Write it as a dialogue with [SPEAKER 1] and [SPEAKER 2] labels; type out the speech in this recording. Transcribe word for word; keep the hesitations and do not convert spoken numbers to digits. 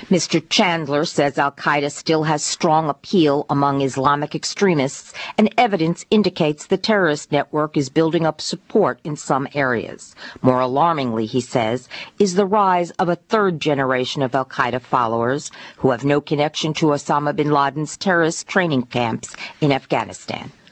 [SPEAKER 1] Mister Chandler says al-Qaeda still has strong appeal among Islamic extremists, and evidence indicates the terrorist network is building up support in some areas. More alarmingly, he says, is the rise of a third generation of al-Qaeda followers who have no connection to Osama bin Laden's terrorist training camps in Afghanistan.